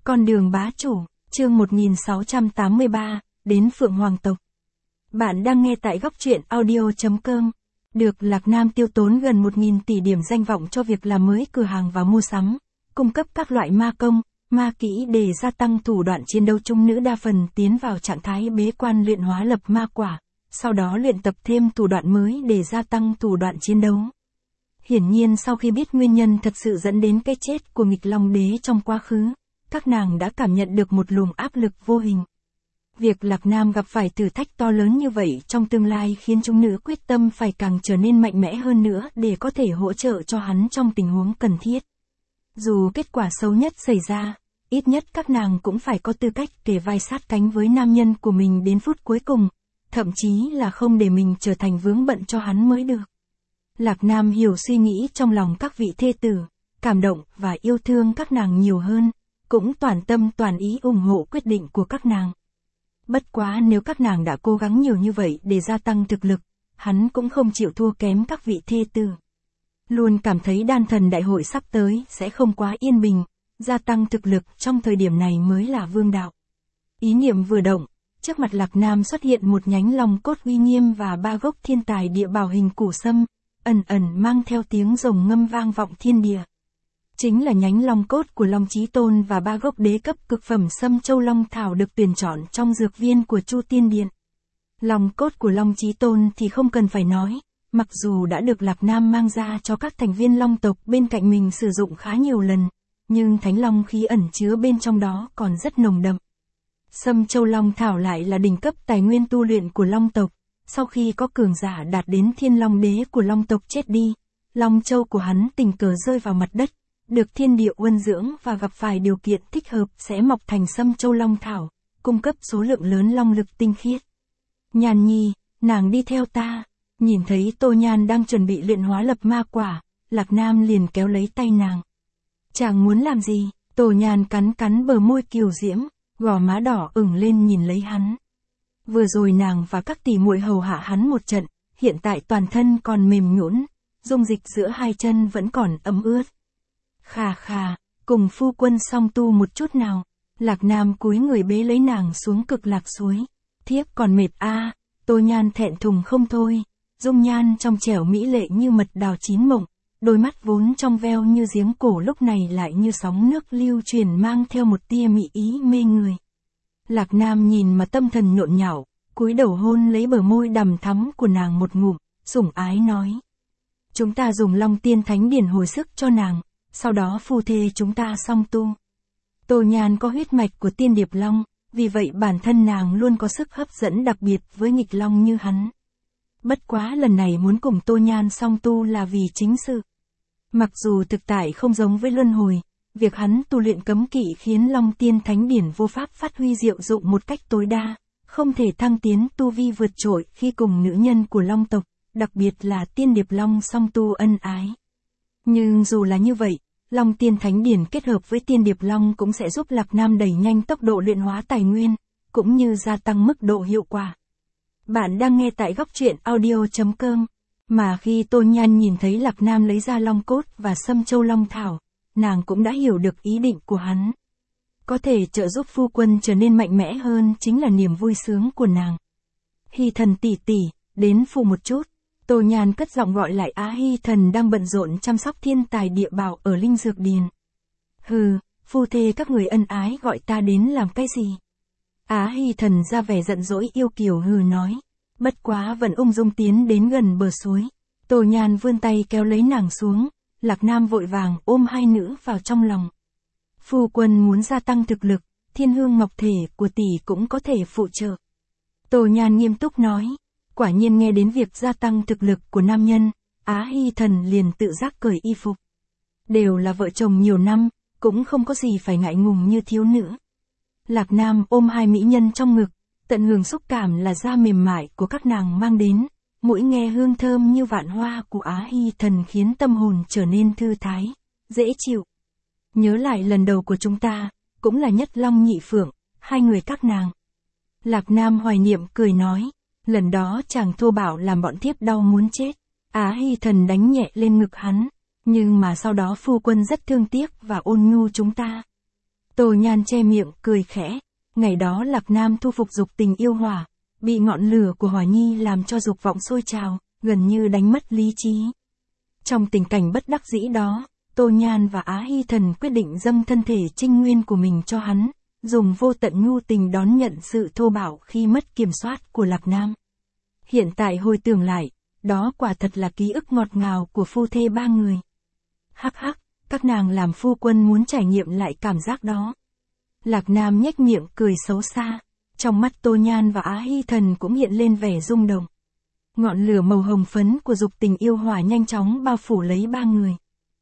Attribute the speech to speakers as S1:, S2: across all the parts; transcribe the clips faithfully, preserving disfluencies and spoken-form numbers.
S1: Con đường bá chủ, chương một nghìn sáu trăm tám mươi ba, đến Phượng Hoàng tộc. Bạn đang nghe tại góc truyện audio chấm com. Được Lạc Nam tiêu tốn gần một nghìn tỷ điểm danh vọng cho việc làm mới cửa hàng và mua sắm, cung cấp các loại ma công, ma kỹ để gia tăng thủ đoạn chiến đấu. Trung nữ đa phần tiến vào trạng thái bế quan luyện hóa lập ma quả, sau đó luyện tập thêm thủ đoạn mới để gia tăng thủ đoạn chiến đấu. Hiển nhiên sau khi biết nguyên nhân thật sự dẫn đến cái chết của nghịch Long Đế trong quá khứ, các nàng đã cảm nhận được một luồng áp lực vô hình. Việc Lạc Nam gặp phải thử thách to lớn như vậy trong tương lai khiến chúng nữ quyết tâm phải càng trở nên mạnh mẽ hơn nữa để có thể hỗ trợ cho hắn trong tình huống cần thiết. Dù kết quả xấu nhất xảy ra, ít nhất các nàng cũng phải có tư cách kề vai sát cánh với nam nhân của mình đến phút cuối cùng, thậm chí là không để mình trở thành vướng bận cho hắn mới được. Lạc Nam hiểu suy nghĩ trong lòng các vị thê tử, cảm động và yêu thương các nàng nhiều hơn, cũng toàn tâm toàn ý ủng hộ quyết định của các nàng. Bất quá nếu các nàng đã cố gắng nhiều như vậy để gia tăng thực lực, hắn cũng không chịu thua kém các vị thê tử. Luôn cảm thấy đan thần đại hội sắp tới sẽ không quá yên bình, gia tăng thực lực trong thời điểm này mới là vương đạo. Ý niệm vừa động, trước mặt Lạc Nam xuất hiện một nhánh long cốt uy nghiêm và ba gốc thiên tài địa bảo hình củ sâm, ẩn ẩn mang theo tiếng rồng ngâm vang vọng thiên địa. Chính là nhánh long cốt của Long Chí Tôn và ba gốc đế cấp cực phẩm sâm châu long thảo được tuyển chọn trong dược viên của Chu Tiên Điện. Long cốt của Long Chí Tôn thì không cần phải nói, mặc dù đã được Lạc Nam mang ra cho các thành viên long tộc bên cạnh mình sử dụng khá nhiều lần, nhưng thánh long khí ẩn chứa bên trong đó còn rất nồng đậm. Sâm châu long thảo lại là đỉnh cấp tài nguyên tu luyện của long tộc. Sau khi có cường giả đạt đến thiên long đế của long tộc chết đi, long châu của hắn tình cờ rơi vào mặt đất, được thiên địa uân dưỡng và gặp phải điều kiện thích hợp sẽ mọc thành sâm châu long thảo, cung cấp số lượng lớn long lực tinh khiết. Nhàn Nhi, nàng đi theo ta. Nhìn thấy Tô Nhan đang chuẩn bị luyện hóa lập ma quả, Lạc Nam liền kéo lấy tay nàng. Chàng muốn làm gì? Tô Nhan cắn cắn bờ môi kiều diễm, gò má đỏ ửng lên nhìn lấy hắn. Vừa rồi nàng và các tỷ muội hầu hạ hắn một trận, hiện tại toàn thân còn mềm nhũn, dung dịch giữa hai chân vẫn còn ấm ướt. Khà khà, cùng phu quân song tu một chút nào. Lạc Nam cúi người bế lấy nàng xuống Cực Lạc suối. Thiếp còn mệt a. À, Tô Nhan thẹn thùng không thôi, dung nhan trong trẻo mỹ lệ như mật đào chín mộng, đôi mắt vốn trong veo như giếng cổ lúc này lại như sóng nước lưu truyền mang theo một tia mị ý mê người. Lạc Nam nhìn mà tâm thần nhộn nhạo, cúi đầu hôn lấy bờ môi đằm thắm của nàng một ngụm, sủng ái nói. Chúng ta dùng Long Tiên Thánh Điển hồi sức cho nàng, sau đó phu thê chúng ta song tu. Tô Nhan có huyết mạch của tiên điệp long, vì vậy bản thân nàng luôn có sức hấp dẫn đặc biệt với nghịch long như hắn. Bất quá lần này muốn cùng Tô Nhan song tu là vì chính sự. Mặc dù thực tại không giống với luân hồi, việc hắn tu luyện cấm kỵ khiến Long Tiên Thánh Điển vô pháp phát huy diệu dụng một cách tối đa, không thể thăng tiến tu vi vượt trội khi cùng nữ nhân của long tộc, đặc biệt là tiên điệp long song tu ân ái. Nhưng dù là như vậy, Long Tiên Thánh Điển kết hợp với tiên điệp long cũng sẽ giúp Lạc Nam đẩy nhanh tốc độ luyện hóa tài nguyên, cũng như gia tăng mức độ hiệu quả. Bạn đang nghe tại góc truyện audio chấm com. Mà khi Tô Nhan nhìn thấy Lạc Nam lấy ra long cốt và sâm châu long thảo, nàng cũng đã hiểu được ý định của hắn. Có thể trợ giúp phu quân trở nên mạnh mẽ hơn chính là niềm vui sướng của nàng. Hy Thần tỷ tỷ, đến phụ một chút. Tô Nhan cất giọng gọi lại Á Hy Thần đang bận rộn chăm sóc thiên tài địa bảo ở Linh Dược Điền. Hừ, phu thê các người ân ái gọi ta đến làm cái gì? Á Hy Thần ra vẻ giận dỗi yêu kiều hừ nói. Bất quá vẫn ung dung tiến đến gần bờ suối. Tô Nhan vươn tay kéo lấy nàng xuống, Lạc Nam vội vàng ôm hai nữ vào trong lòng. Phu quân muốn gia tăng thực lực, thiên hương ngọc thể của tỷ cũng có thể phụ trợ. Tô Nhan nghiêm túc nói. Quả nhiên nghe đến việc gia tăng thực lực của nam nhân, Á Hy Thần liền tự giác cởi y phục. Đều là vợ chồng nhiều năm, cũng không có gì phải ngại ngùng như thiếu nữ. Lạc Nam ôm hai mỹ nhân trong ngực, tận hưởng xúc cảm là da mềm mại của các nàng mang đến, mũi nghe hương thơm như vạn hoa của Á Hy Thần khiến tâm hồn trở nên thư thái, dễ chịu. Nhớ lại lần đầu của chúng ta, cũng là nhất long nhị phượng, hai người các nàng. Lạc Nam hoài niệm cười nói. Lần đó chàng thô bạo làm bọn thiếp đau muốn chết. Á Hy Thần đánh nhẹ lên ngực hắn. Nhưng mà sau đó phu quân rất thương tiếc và ôn nhu chúng ta. Tô Nhan che miệng, cười khẽ. Ngày đó Lạc Nam thu phục dục tình yêu hỏa, bị ngọn lửa của hỏa nhi làm cho dục vọng sôi trào, gần như đánh mất lý trí. Trong tình cảnh bất đắc dĩ đó, Tô Nhan và Á Hy Thần quyết định dâng thân thể trinh nguyên của mình cho hắn, dùng vô tận nhu tình đón nhận sự thô bạo khi mất kiểm soát của Lạc Nam. Hiện tại hồi tưởng lại, đó quả thật là ký ức ngọt ngào của phu thê ba người. Hắc hắc, các nàng làm phu quân muốn trải nghiệm lại cảm giác đó. Lạc Nam nhếch miệng cười xấu xa, trong mắt Tô Nhan và Á Hy Thần cũng hiện lên vẻ rung động. Ngọn lửa màu hồng phấn của dục tình yêu hỏa nhanh chóng bao phủ lấy ba người.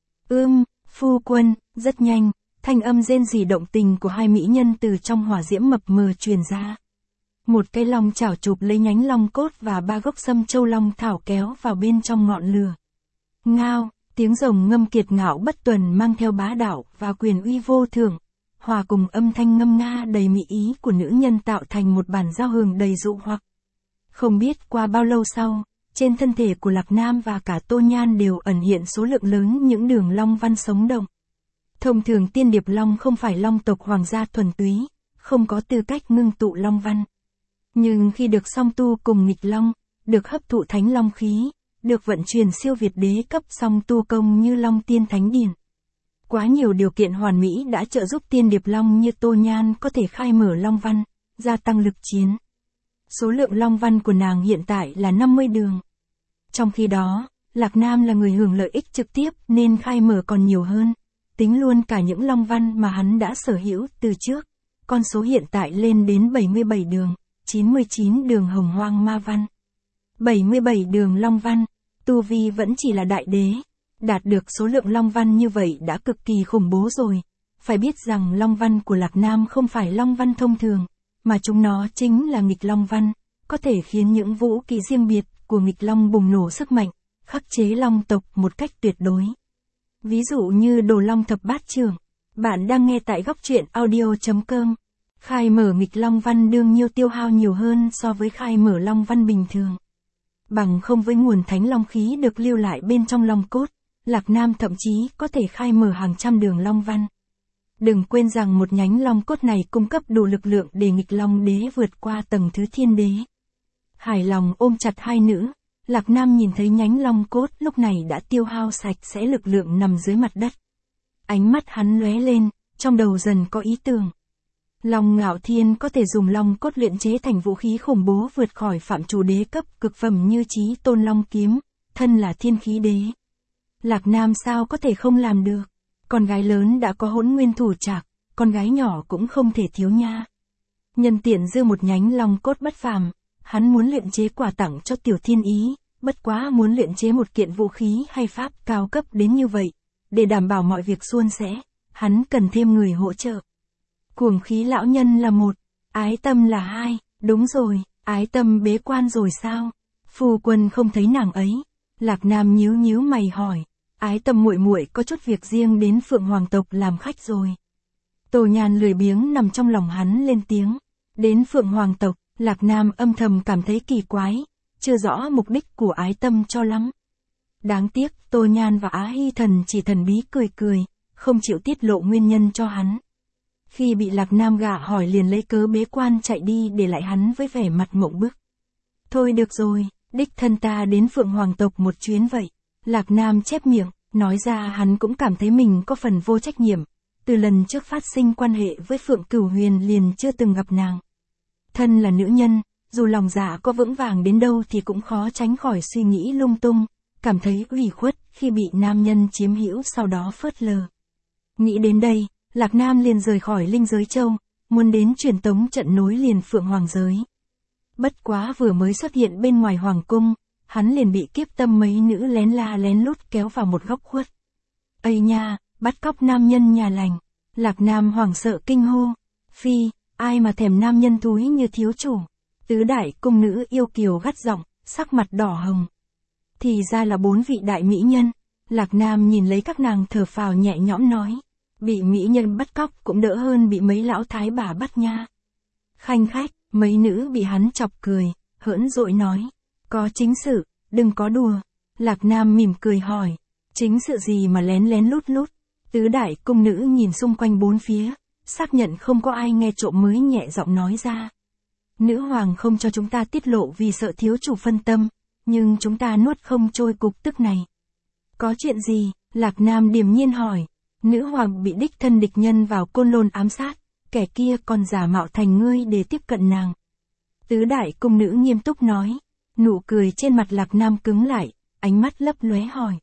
S1: Ưm, phu quân, rất nhanh, thanh âm rên rỉ động tình của hai mỹ nhân từ trong hỏa diễm mập mờ truyền ra. Một cái long chảo chụp lấy nhánh long cốt và ba gốc sâm châu long thảo kéo vào bên trong ngọn lửa. Ngao, tiếng rồng ngâm kiệt ngạo bất tuần mang theo bá đạo và quyền uy vô thượng, hòa cùng âm thanh ngâm nga đầy mỹ ý của nữ nhân tạo thành một bản giao hưởng đầy dụ hoặc. Không biết qua bao lâu sau, trên thân thể của Lạc Nam và cả Tô Nhan đều ẩn hiện số lượng lớn những đường long văn sống động. Thông thường tiên điệp long không phải long tộc hoàng gia thuần túy, không có tư cách ngưng tụ long văn. Nhưng khi được song tu cùng nghịch long, được hấp thụ thánh long khí, được vận chuyển siêu việt đế cấp song tu công như long tiên thánh điển. Quá nhiều điều kiện hoàn mỹ đã trợ giúp tiên điệp long như Tô Nhan có thể khai mở long văn, gia tăng lực chiến. Số lượng long văn của nàng hiện tại là năm mươi đường. Trong khi đó, Lạc Nam là người hưởng lợi ích trực tiếp nên khai mở còn nhiều hơn, tính luôn cả những long văn mà hắn đã sở hữu từ trước. Con số hiện tại lên đến bảy mươi bảy đường, chín mươi chín đường hồng hoang ma văn. bảy mươi bảy đường long văn, tu vi vẫn chỉ là đại đế. Đạt được số lượng long văn như vậy đã cực kỳ khủng bố rồi. Phải biết rằng long văn của Lạc Nam không phải long văn thông thường, mà chúng nó chính là nghịch long văn, có thể khiến những vũ khí riêng biệt của nghịch long bùng nổ sức mạnh, khắc chế long tộc một cách tuyệt đối. Ví dụ như đồ long thập bát trưởng. Bạn đang nghe tại góc truyện audio chấm com. Khai mở nghịch long văn đương nhiêu tiêu hao nhiều hơn so với khai mở long văn bình thường. Bằng không với nguồn thánh long khí được lưu lại bên trong long cốt, Lạc Nam thậm chí có thể khai mở hàng trăm đường long văn. Đừng quên rằng một nhánh long cốt này cung cấp đủ lực lượng để nghịch long đế vượt qua tầng thứ thiên đế. Hài lòng ôm chặt hai nữ, Lạc Nam nhìn thấy nhánh long cốt lúc này đã tiêu hao sạch sẽ lực lượng nằm dưới mặt đất. Ánh mắt hắn lóe lên, trong đầu dần có ý tưởng. Long Ngạo Thiên có thể dùng long cốt luyện chế thành vũ khí khủng bố vượt khỏi phạm trù đế cấp cực phẩm như Chí Tôn Long Kiếm, thân là thiên khí đế. Lạc Nam sao có thể không làm được? Con gái lớn đã có Hỗn Nguyên Thủ Trạc, con gái nhỏ cũng không thể thiếu nha. Nhân tiện dư một nhánh long cốt bất phàm, hắn muốn luyện chế quà tặng cho Tiểu Thiên Ý, bất quá muốn luyện chế một kiện vũ khí hay pháp cao cấp đến như vậy, để đảm bảo mọi việc suôn sẻ, hắn cần thêm người hỗ trợ. Cuồng khí lão nhân là một, ái tâm là hai, đúng rồi, ái tâm bế quan rồi sao? Phu quân không thấy nàng ấy. Lạc Nam nhíu nhíu mày hỏi, ái tâm muội muội có chút việc riêng đến Phượng Hoàng tộc làm khách rồi. Tô Nhan lười biếng nằm trong lòng hắn lên tiếng, đến Phượng Hoàng tộc, Lạc Nam âm thầm cảm thấy kỳ quái, chưa rõ mục đích của ái tâm cho lắm. Đáng tiếc, Tô Nhan và Á Hy Thần chỉ thần bí cười cười, không chịu tiết lộ nguyên nhân cho hắn. Khi bị Lạc Nam gạ hỏi liền lấy cớ bế quan chạy đi để lại hắn với vẻ mặt mộng bức. Thôi được rồi, đích thân ta đến Phượng Hoàng tộc một chuyến vậy. Lạc Nam chép miệng, nói ra hắn cũng cảm thấy mình có phần vô trách nhiệm. Từ lần trước phát sinh quan hệ với Phượng Cửu Huyền liền chưa từng gặp nàng. Thân là nữ nhân, dù lòng dạ có vững vàng đến đâu thì cũng khó tránh khỏi suy nghĩ lung tung, cảm thấy ủy khuất khi bị nam nhân chiếm hữu sau đó phớt lờ. Nghĩ đến đây, Lạc Nam liền rời khỏi Linh Giới Châu, muốn đến truyền tống trận nối liền Phượng Hoàng giới. Bất quá vừa mới xuất hiện bên ngoài Hoàng cung, hắn liền bị kiếp tâm mấy nữ lén la lén lút kéo vào một góc khuất. Ây nha, bắt cóc nam nhân nhà lành. Lạc Nam hoảng sợ kinh hô. Phi, ai mà thèm nam nhân thúi như thiếu chủ. Tứ đại cung nữ yêu kiều gắt giọng, sắc mặt đỏ hồng. Thì ra là bốn vị đại mỹ nhân. Lạc Nam nhìn lấy các nàng thở phào nhẹ nhõm nói. Bị mỹ nhân bắt cóc cũng đỡ hơn bị mấy lão thái bà bắt nha. Khanh khách, mấy nữ bị hắn chọc cười, hỡn dỗi nói. Có chính sự, đừng có đùa. Lạc Nam mỉm cười hỏi. Chính sự gì mà lén lén lút lút? Tứ đại cung nữ nhìn xung quanh bốn phía, xác nhận không có ai nghe trộm mới nhẹ giọng nói ra. Nữ hoàng không cho chúng ta tiết lộ vì sợ thiếu chủ phân tâm, nhưng chúng ta nuốt không trôi cục tức này. Có chuyện gì? Lạc Nam điềm nhiên hỏi. Nữ hoàng bị đích thân địch nhân vào Côn Lôn ám sát, kẻ kia còn giả mạo thành ngươi để tiếp cận nàng. Tứ đại cung nữ nghiêm túc nói. Nụ cười trên mặt Lạc Nam cứng lại, ánh mắt lấp lóe hỏi.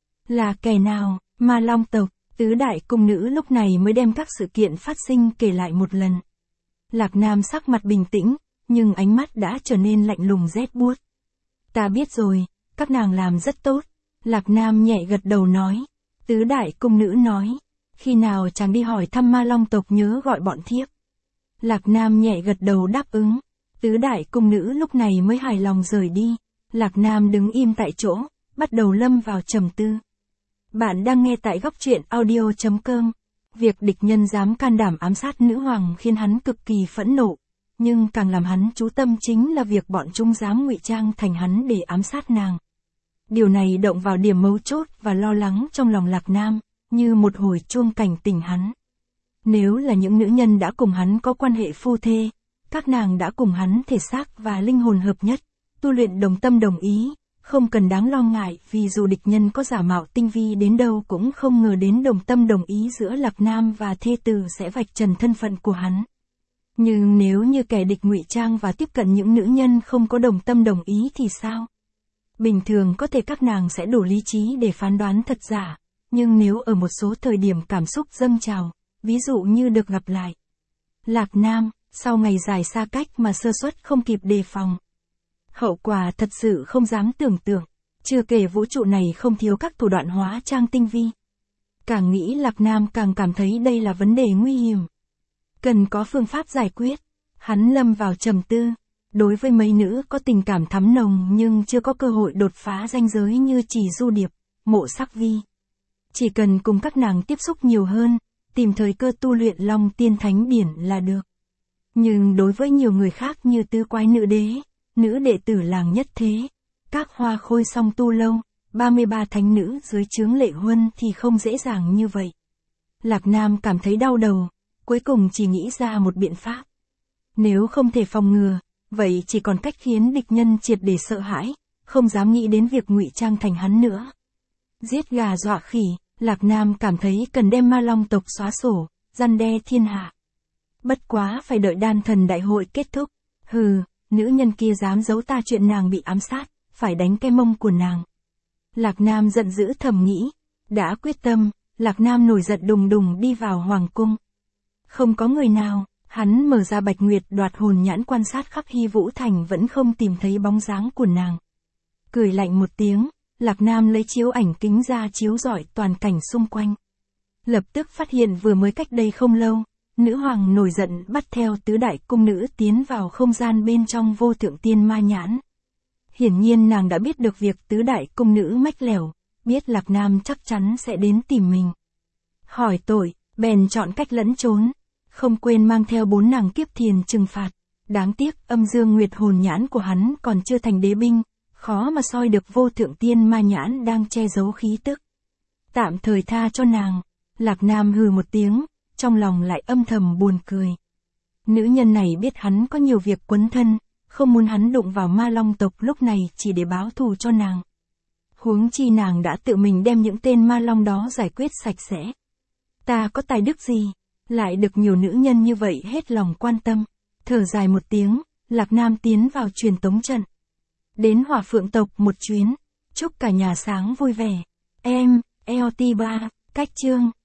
S1: Là kẻ nào? Ma Long tộc. Tứ đại cung nữ lúc này mới đem các sự kiện phát sinh kể lại một lần. Lạc Nam sắc mặt bình tĩnh, nhưng ánh mắt đã trở nên lạnh lùng rét buốt. Ta biết rồi, các nàng làm rất tốt. Lạc Nam nhẹ gật đầu nói. Tứ đại cung nữ nói. Khi nào chàng đi hỏi thăm Ma Long tộc nhớ gọi bọn thiếp. Lạc Nam nhẹ gật đầu đáp ứng. Tứ đại cung nữ lúc này mới hài lòng rời đi. Lạc Nam đứng im tại chỗ, bắt đầu lâm vào trầm tư. Bạn đang nghe tại góc truyện audio chấm com. Việc địch nhân dám can đảm ám sát nữ hoàng khiến hắn cực kỳ phẫn nộ. Nhưng càng làm hắn chú tâm chính là việc bọn chúng dám ngụy trang thành hắn để ám sát nàng. Điều này động vào điểm mấu chốt và lo lắng trong lòng Lạc Nam, như một hồi chuông cảnh tỉnh hắn. Nếu là những nữ nhân đã cùng hắn có quan hệ phu thê, các nàng đã cùng hắn thể xác và linh hồn hợp nhất, tu luyện đồng tâm đồng ý, không cần đáng lo ngại vì dù địch nhân có giả mạo tinh vi đến đâu cũng không ngờ đến đồng tâm đồng ý giữa Lạc Nam và thê tử sẽ vạch trần thân phận của hắn. Nhưng nếu như kẻ địch ngụy trang và tiếp cận những nữ nhân không có đồng tâm đồng ý thì sao? Bình thường có thể các nàng sẽ đủ lý trí để phán đoán thật giả, nhưng nếu ở một số thời điểm cảm xúc dâng trào, ví dụ như được gặp lại Lạc Nam, sau ngày dài xa cách mà sơ suất không kịp đề phòng. Hậu quả thật sự không dám tưởng tượng, chưa kể vũ trụ này không thiếu các thủ đoạn hóa trang tinh vi. Càng nghĩ Lạc Nam càng cảm thấy đây là vấn đề nguy hiểm. Cần có phương pháp giải quyết. Hắn lâm vào trầm tư. Đối với mấy nữ có tình cảm thắm nồng nhưng chưa có cơ hội đột phá ranh giới như Chỉ Du Điệp, Mộ Sắc Vi. Chỉ cần cùng các nàng tiếp xúc nhiều hơn, tìm thời cơ tu luyện Long Tiên Thánh Điển là được. Nhưng đối với nhiều người khác như Tứ Quái Nữ Đế, nữ đệ tử làng Nhất Thế, các Hoa Khôi Song Tu Lâu, ba mươi ba thánh nữ dưới trướng Lệ Huân thì không dễ dàng như vậy. Lạc Nam cảm thấy đau đầu, cuối cùng chỉ nghĩ ra một biện pháp. Nếu không thể phòng ngừa, vậy chỉ còn cách khiến địch nhân triệt để sợ hãi, không dám nghĩ đến việc ngụy trang thành hắn nữa. Giết gà dọa khỉ, Lạc Nam cảm thấy cần đem Ma Long tộc xóa sổ, răn đe thiên hạ. Bất quá phải đợi đan thần đại hội kết thúc. Hừ, nữ nhân kia dám giấu ta chuyện nàng bị ám sát, phải đánh cái mông của nàng. Lạc Nam giận dữ thầm nghĩ. Đã quyết tâm, Lạc Nam nổi giận đùng đùng đi vào hoàng cung. Không có người nào, hắn mở ra Bạch Nguyệt đoạt hồn nhãn quan sát khắp Hy Vũ Thành vẫn không tìm thấy bóng dáng của nàng. Cười lạnh một tiếng, Lạc Nam lấy chiếu ảnh kính ra chiếu rọi toàn cảnh xung quanh. Lập tức phát hiện vừa mới cách đây không lâu, nữ hoàng nổi giận bắt theo tứ đại cung nữ tiến vào không gian bên trong Vô Thượng Tiên Ma Nhãn. Hiển nhiên nàng đã biết được việc tứ đại cung nữ mách lẻo, biết Lạc Nam chắc chắn sẽ đến tìm mình. Hỏi tội, bèn chọn cách lẫn trốn, không quên mang theo bốn nàng kiếp thiền trừng phạt. Đáng tiếc âm dương nguyệt hồn nhãn của hắn còn chưa thành đế binh, khó mà soi được Vô Thượng Tiên Ma Nhãn đang che giấu khí tức. Tạm thời tha cho nàng. Lạc Nam hừ một tiếng, trong lòng lại âm thầm buồn cười. Nữ nhân này biết hắn có nhiều việc quấn thân, không muốn hắn đụng vào Ma Long tộc lúc này chỉ để báo thù cho nàng. Huống chi nàng đã tự mình đem những tên Ma Long đó giải quyết sạch sẽ. Ta có tài đức gì, lại được nhiều nữ nhân như vậy hết lòng quan tâm. Thở dài một tiếng, Lạc Nam tiến vào truyền tống trận. Đến Hỏa Phượng tộc một chuyến, chúc cả nhà sáng vui vẻ. Em, e o tê ba, cách chương.